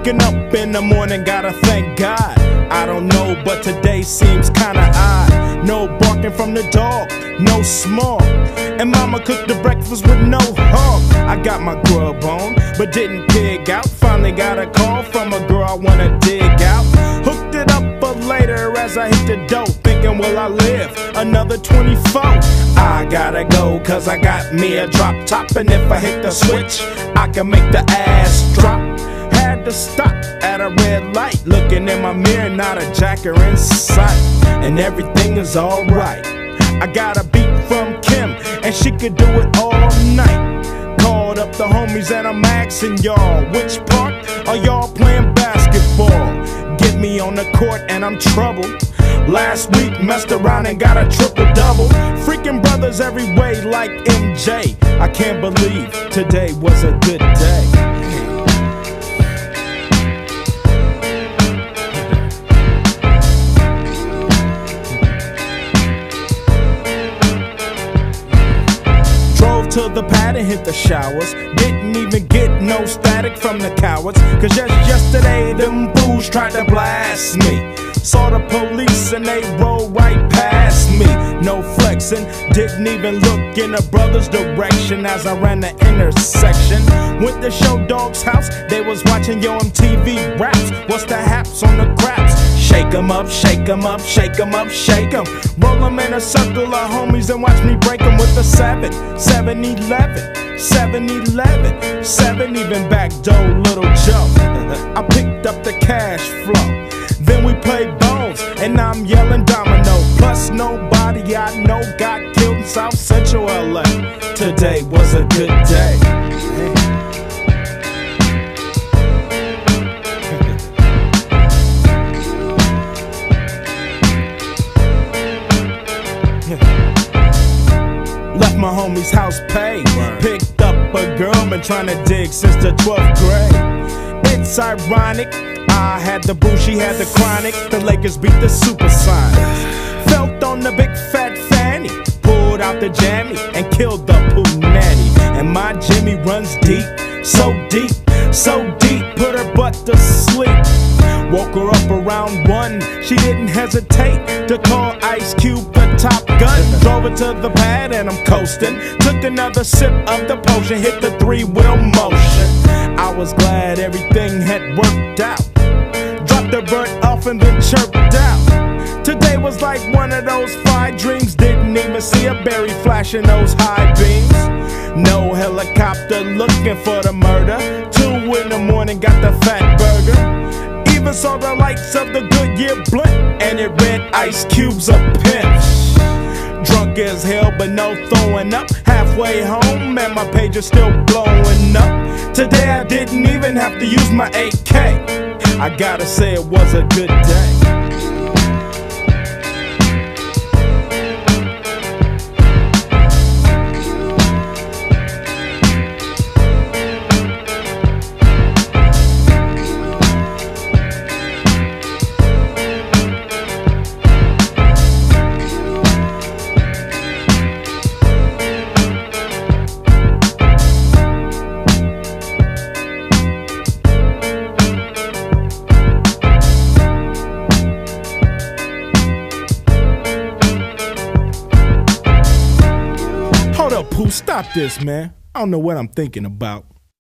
Waking up in the morning, gotta thank God. I don't know, but today seems kinda odd. No barking from the dog, no smog. And mama cooked the breakfast with no hog. I got my grub on, but didn't pig out. Finally got a call from a girl I wanna dig out. Hooked it up for later as I hit the dope. Thinking, will I live another 24? I gotta go, cause I got me a drop top. And if I hit the switch, I can make the ass drop. Had to stop at a red light. Looking in my mirror, not a jacker in sight. And everything is alright. I got a beat from Kim, and she could do it all night. Called up the homies and I'm asking y'all, which park are y'all playing basketball? Get me on the court and I'm troubled. Last week messed around and got a triple-double. Freaking brothers every way like MJ. I can't believe today was a good day. To the pad and hit the showers. Didn't even get no static from the cowards. Cause just yesterday them fools tried to blast me. Saw the police and they rolled right past me. No flexing, didn't even look in a brother's direction as I ran the intersection. Went to Show Dog's house, they was watching Yo MTV raps. What's the haps on the craps? Shake 'em up, shake 'em up, shake 'em up, shake 'em. Roll 'em in a circle of homies and watch me break 'em with a 7-11, 7-11, 7 even back door Little Joe. I picked up the cash flow. Then we played bones, and I'm yelling domino. Plus nobody I know got killed in South Central LA. Today was a good day. Left my homie's house paid. Picked up a girl, been trying to dig since the 12th grade. It's ironic, I had the boo, she had the chronic. The Lakers beat the Supersonics. Felt on the big fat fanny. Pulled out the jammy and killed the poo nanny. And my Jimmy runs deep, so deep, so deep. Put her butt to sleep. Woke her up around 1. She didn't hesitate to call Ice Cube the Top Gun. Drove her to the pad and I'm coasting. Took another sip of the potion, hit the 3-wheel motion. I was glad everything had worked out. Dropped the bird off and then chirped out. Today was like one of those fly dreams. Didn't even see a berry flashing those high beams. No helicopter looking for the murder. 2 in the morning, got the fat burger. Even saw the lights of the Goodyear blimp, and it read Ice Cube's a pimp. Drunk as hell, but no throwing up. Halfway home, and my page is still blowing up. Today I didn't even have to use my AK. I gotta say it was a good day. Hold up, Pooh, stop this, man. I don't know what I'm thinking about.